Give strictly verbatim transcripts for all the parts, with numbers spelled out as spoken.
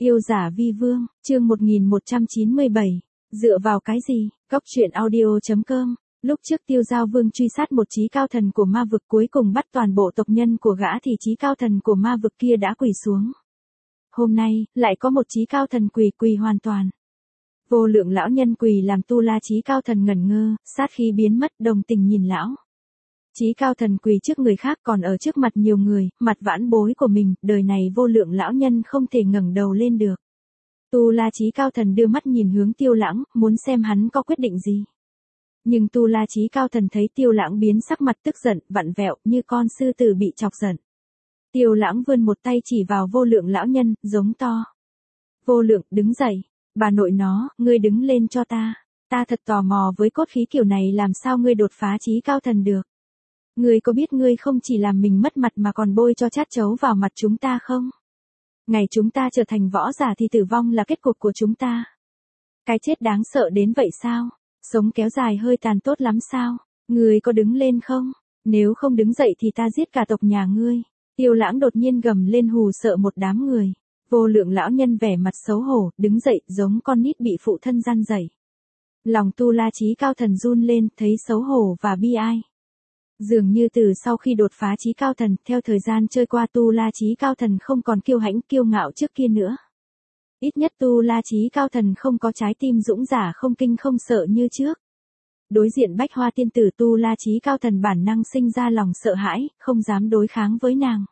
Yêu giả vi vương, chương một nghìn một trăm chín mươi bảy. Dựa vào cái gì? Cóc truyện audio chấm com. Lúc trước Tiêu Giao Vương truy sát một chí cao thần của ma vực, cuối cùng bắt toàn bộ tộc nhân của gã thì chí cao thần của ma vực kia đã quỳ xuống. Hôm nay, lại có một chí cao thần quỳ quỳ hoàn toàn. Vô Lượng lão nhân quỳ làm Tu La chí cao thần ngẩn ngơ, sát khí biến mất, đồng tình nhìn lão. Chí cao thần quỳ trước người khác còn ở trước mặt nhiều người, mặt vãn bối của mình, đời này Vô Lượng lão nhân không thể ngẩng đầu lên được. Tu La chí cao thần đưa mắt nhìn hướng Tiêu Lãng, muốn xem hắn có quyết định gì. Nhưng Tu La chí cao thần thấy Tiêu Lãng biến sắc mặt tức giận, vặn vẹo như con sư tử bị chọc giận. Tiêu Lãng vươn một tay chỉ vào Vô Lượng lão nhân, giống to. Vô Lượng, đứng dậy. Bà nội nó, ngươi đứng lên cho ta. Ta thật tò mò với cốt khí kiểu này, làm sao ngươi đột phá chí cao thần được. Ngươi có biết ngươi không chỉ làm mình mất mặt mà còn bôi cho chát chấu vào mặt chúng ta không? Ngày chúng ta trở thành võ giả thì tử vong là kết cục của chúng ta. Cái chết đáng sợ đến vậy sao? Sống kéo dài hơi tàn tốt lắm sao? Ngươi có đứng lên không? Nếu không đứng dậy thì ta giết cả tộc nhà ngươi. Tiêu Lãng đột nhiên gầm lên hù sợ một đám người. Vô Lượng lão nhân vẻ mặt xấu hổ, đứng dậy giống con nít bị phụ thân răn dạy. Lòng Tu La chí cao thần run lên, thấy xấu hổ và bi ai. Dường như từ sau khi đột phá chí cao thần, theo thời gian trôi qua Tu La chí cao thần không còn kiêu hãnh kiêu ngạo trước kia nữa. Ít nhất Tu La chí cao thần không có trái tim dũng giả không kinh không sợ như trước. Đối diện Bách Hoa tiên tử, Tu La chí cao thần bản năng sinh ra lòng sợ hãi, không dám đối kháng với nàng.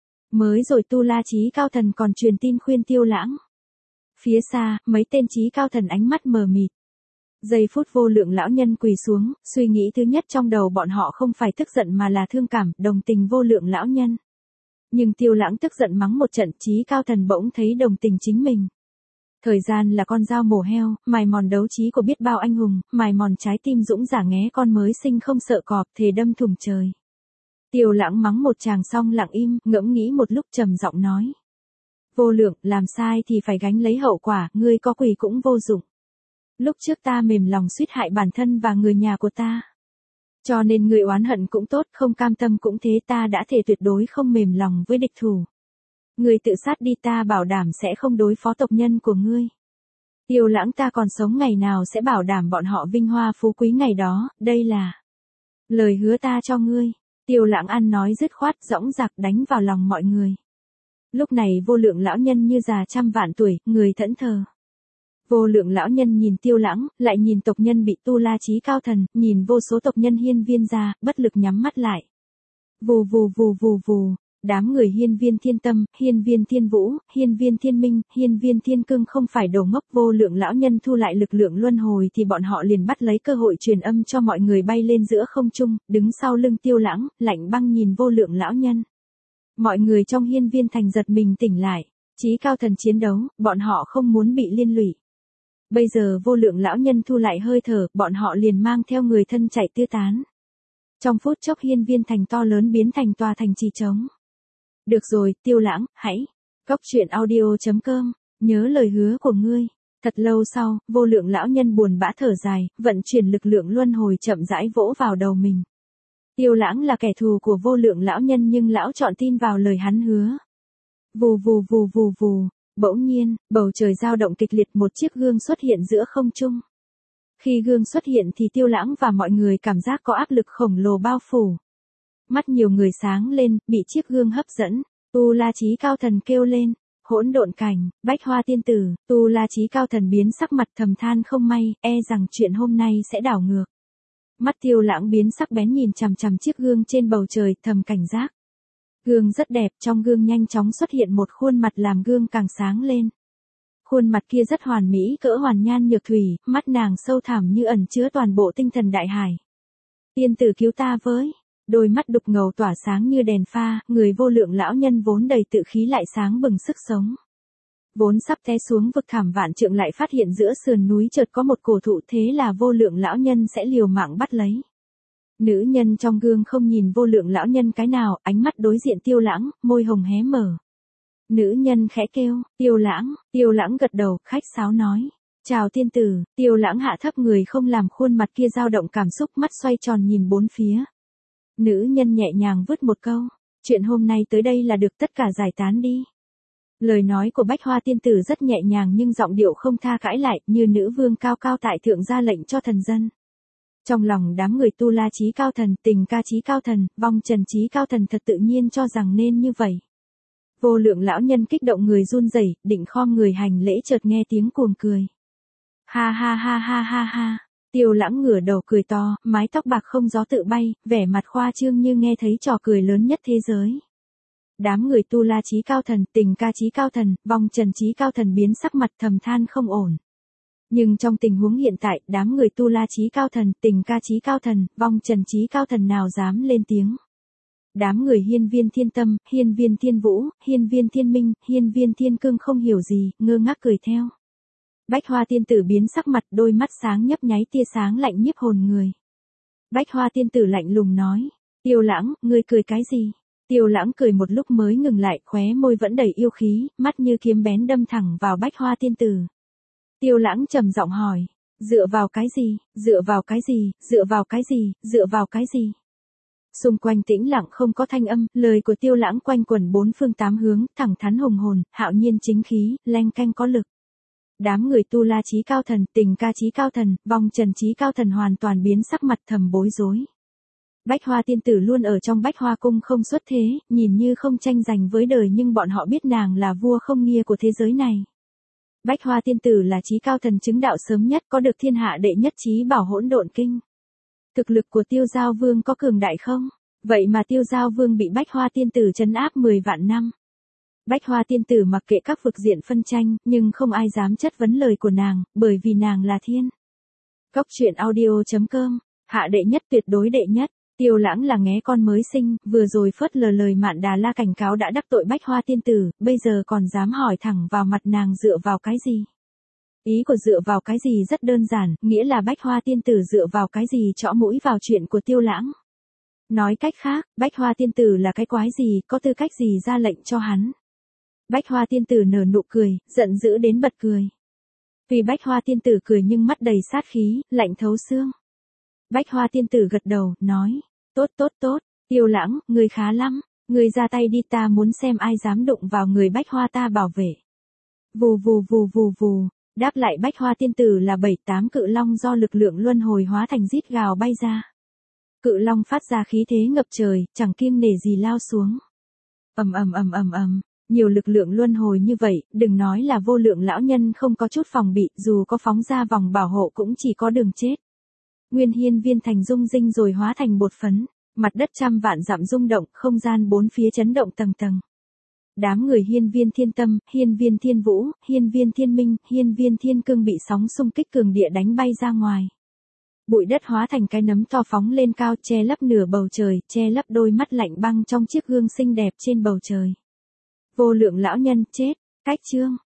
Mới rồi Tu La chí cao thần còn truyền tin khuyên Tiêu Lãng. Phía xa, mấy tên chí cao thần ánh mắt mờ mịt. Giây phút Vô Lượng lão nhân quỳ xuống, suy nghĩ thứ nhất trong đầu bọn họ không phải tức giận mà là thương cảm, đồng tình Vô Lượng lão nhân. Nhưng Tiêu Lãng tức giận mắng một trận, chí cao thần bỗng thấy đồng tình chính mình. Thời gian là con dao mổ heo, mài mòn đấu trí của biết bao anh hùng, mài mòn trái tim dũng giả nghé con mới sinh không sợ cọp, thề đâm thủng trời. Tiêu Lãng mắng một tràng xong lặng im, ngẫm nghĩ một lúc trầm giọng nói. Vô Lượng, làm sai thì phải gánh lấy hậu quả, ngươi có quỳ cũng vô dụng. Lúc trước ta mềm lòng suýt hại bản thân và người nhà của ta. Cho nên ngươi oán hận cũng tốt, không cam tâm cũng thế, ta đã thề tuyệt đối không mềm lòng với địch thủ. Ngươi tự sát đi, ta bảo đảm sẽ không đối phó tộc nhân của ngươi. Tiêu Lãng, ta còn sống ngày nào sẽ bảo đảm bọn họ vinh hoa phú quý ngày đó, đây là lời hứa ta cho ngươi. Tiêu Lãng ăn nói dứt khoát, dõng dạc đánh vào lòng mọi người. Lúc này Vô Lượng lão nhân như già trăm vạn tuổi, người thẫn thờ. Vô Lượng lão nhân nhìn Tiêu Lãng, lại nhìn tộc nhân bị Tu La chí cao thần, nhìn vô số tộc nhân hiên viên ra, bất lực nhắm mắt lại. Vù vù vù vù vù, đám người hiên viên thiên tâm, hiên viên thiên vũ, hiên viên thiên minh, hiên viên thiên cương không phải đồ ngốc. Vô Lượng lão nhân thu lại lực lượng luân hồi thì bọn họ liền bắt lấy cơ hội truyền âm cho mọi người bay lên giữa không trung, đứng sau lưng Tiêu Lãng, lạnh băng nhìn Vô Lượng lão nhân. Mọi người trong hiên viên thành giật mình tỉnh lại, chí cao thần chiến đấu, bọn họ không muốn bị liên lụy. Bây giờ Vô Lượng lão nhân thu lại hơi thở, bọn họ liền mang theo người thân chạy tứ tán. Trong phút chốc hiên viên thành to lớn biến thành tòa thành trì trống. Được rồi, Tiêu Lãng, hãy. Cóc truyện audio chấm com, nhớ lời hứa của ngươi. Thật lâu sau, Vô Lượng lão nhân buồn bã thở dài, vận chuyển lực lượng luân hồi chậm rãi vỗ vào đầu mình. Tiêu Lãng là kẻ thù của Vô Lượng lão nhân nhưng lão chọn tin vào lời hắn hứa. Vù vù vù vù vù, bỗng nhiên, bầu trời dao động kịch liệt, một chiếc gương xuất hiện giữa không trung. Khi gương xuất hiện thì Tiêu Lãng và mọi người cảm giác có áp lực khổng lồ bao phủ. Mắt nhiều người sáng lên, bị chiếc gương hấp dẫn. Tu La chí cao thần kêu lên. Hỗn độn cảnh, Bách Hoa tiên tử, Tu La chí cao thần biến sắc mặt thầm than không may, e rằng chuyện hôm nay sẽ đảo ngược. Mắt Tiêu Lãng biến sắc bén nhìn chằm chằm chiếc gương trên bầu trời, thầm cảnh giác. Gương rất đẹp, trong gương nhanh chóng xuất hiện một khuôn mặt làm gương càng sáng lên. Khuôn mặt kia rất hoàn mỹ, cỡ hoàn nhan nhược thủy, mắt nàng sâu thẳm như ẩn chứa toàn bộ tinh thần đại hải. Tiên tử cứu ta với. Đôi mắt đục ngầu tỏa sáng như đèn pha, người Vô Lượng lão nhân vốn đầy tự khí lại sáng bừng sức sống. Vốn sắp té xuống vực thẳm vạn trượng lại phát hiện giữa sườn núi chợt có một cổ thụ, thế là Vô Lượng lão nhân sẽ liều mạng bắt lấy. Nữ nhân trong gương không nhìn Vô Lượng lão nhân cái nào, ánh mắt đối diện Tiêu Lãng, môi hồng hé mở. Nữ nhân khẽ kêu, Tiêu Lãng, Tiêu Lãng gật đầu, khách sáo nói. Chào tiên tử. Tiêu Lãng hạ thấp người không làm khuôn mặt kia dao động cảm xúc, mắt xoay tròn nhìn bốn phía. Nữ nhân nhẹ nhàng vứt một câu, chuyện hôm nay tới đây là được, tất cả giải tán đi. Lời nói của Bách Hoa tiên tử rất nhẹ nhàng nhưng giọng điệu không tha cãi lại, như nữ vương cao cao tại thượng ra lệnh cho thần dân. Trong lòng đám người tu la chí cao thần, tình ca chí cao thần, vong trần chí cao thần thật tự nhiên cho rằng nên như vậy. Vô lượng lão nhân kích động người run rẩy, định khom người hành lễ chợt nghe tiếng cuồng cười. Ha ha ha ha ha ha. Tiêu Lãng ngửa đầu cười to, mái tóc bạc không gió tự bay, vẻ mặt khoa trương như nghe thấy trò cười lớn nhất thế giới. Đám người tu la chí cao thần, tình ca chí cao thần, vong trần chí cao thần biến sắc mặt thầm than không ổn. Nhưng trong tình huống hiện tại, đám người tu la chí cao thần, tình ca chí cao thần, vong trần chí cao thần nào dám lên tiếng. Đám người hiên viên thiên tâm, hiên viên thiên vũ, hiên viên thiên minh, hiên viên thiên cương không hiểu gì, ngơ ngác cười theo. Bách Hoa tiên tử biến sắc mặt, đôi mắt sáng nhấp nháy tia sáng lạnh nhiếp hồn người. Bách Hoa tiên tử lạnh lùng nói, Tiêu Lãng, ngươi cười cái gì? Tiêu Lãng cười một lúc mới ngừng lại, khóe môi vẫn đầy yêu khí, mắt như kiếm bén đâm thẳng vào Bách Hoa tiên tử. Tiêu Lãng trầm giọng hỏi, dựa vào cái gì, dựa vào cái gì, dựa vào cái gì, dựa vào cái gì? Xung quanh tĩnh lặng không có thanh âm, lời của Tiêu Lãng quanh quẩn bốn phương tám hướng, thẳng thắn hùng hồn, hạo nhiên chính khí, leng keng có lực. Đám người tu la chí cao thần, tình ca chí cao thần, vong trần chí cao thần hoàn toàn biến sắc mặt thầm bối rối. Bách Hoa tiên tử luôn ở trong Bách Hoa cung không xuất thế, nhìn như không tranh giành với đời nhưng bọn họ biết nàng là vua không nghia của thế giới này. Bách Hoa tiên tử là chí cao thần chứng đạo sớm nhất, có được thiên hạ đệ nhất chí bảo hỗn độn kinh. Thực lực của Tiêu Giao Vương có cường đại không? Vậy mà Tiêu Giao Vương bị Bách Hoa tiên tử trấn áp mười vạn năm. Bách Hoa tiên tử mặc kệ các vực diện phân tranh, nhưng không ai dám chất vấn lời của nàng, bởi vì nàng là thiên. Cốc truyện audio chấm com, hạ đệ nhất tuyệt đối đệ nhất. Tiêu Lãng là nghé con mới sinh, vừa rồi phớt lờ lời Mạn Đà La cảnh cáo đã đắc tội Bách Hoa tiên tử, bây giờ còn dám hỏi thẳng vào mặt nàng dựa vào cái gì? Ý của dựa vào cái gì rất đơn giản, nghĩa là Bách Hoa tiên tử dựa vào cái gì chõ mũi vào chuyện của Tiêu Lãng. Nói cách khác, Bách Hoa tiên tử là cái quái gì, có tư cách gì ra lệnh cho hắn. Bách Hoa tiên tử nở nụ cười, giận dữ đến bật cười. Vì Bách Hoa tiên tử cười nhưng mắt đầy sát khí, lạnh thấu xương. Bách Hoa tiên tử gật đầu, nói, tốt tốt tốt, Tiêu Lãng, ngươi khá lắm, ngươi ra tay đi, ta muốn xem ai dám đụng vào người Bách Hoa ta bảo vệ. Vù vù vù vù vù, đáp lại Bách Hoa tiên tử là bảy tám cự long do lực lượng luân hồi hóa thành rít gào bay ra. Cự long phát ra khí thế ngập trời, chẳng kiêng nể gì lao xuống. Ầm ầm ầm ầm ầm, nhiều lực lượng luân hồi như vậy, đừng nói là vô lượng lão nhân không có chút phòng bị, dù có phóng ra vòng bảo hộ cũng chỉ có đường chết. Nguyên hiên viên thành rung rinh rồi hóa thành bột phấn, mặt đất trăm vạn dặm rung động, không gian bốn phía chấn động tầng tầng. Đám người hiên viên thiên tâm, hiên viên thiên vũ, hiên viên thiên minh, hiên viên thiên cương bị sóng xung kích cường địa đánh bay ra ngoài. Bụi đất hóa thành cái nấm to phóng lên cao, che lấp nửa bầu trời, che lấp đôi mắt lạnh băng trong chiếc gương xinh đẹp trên bầu trời. Vô lượng lão nhân chết, cách chương.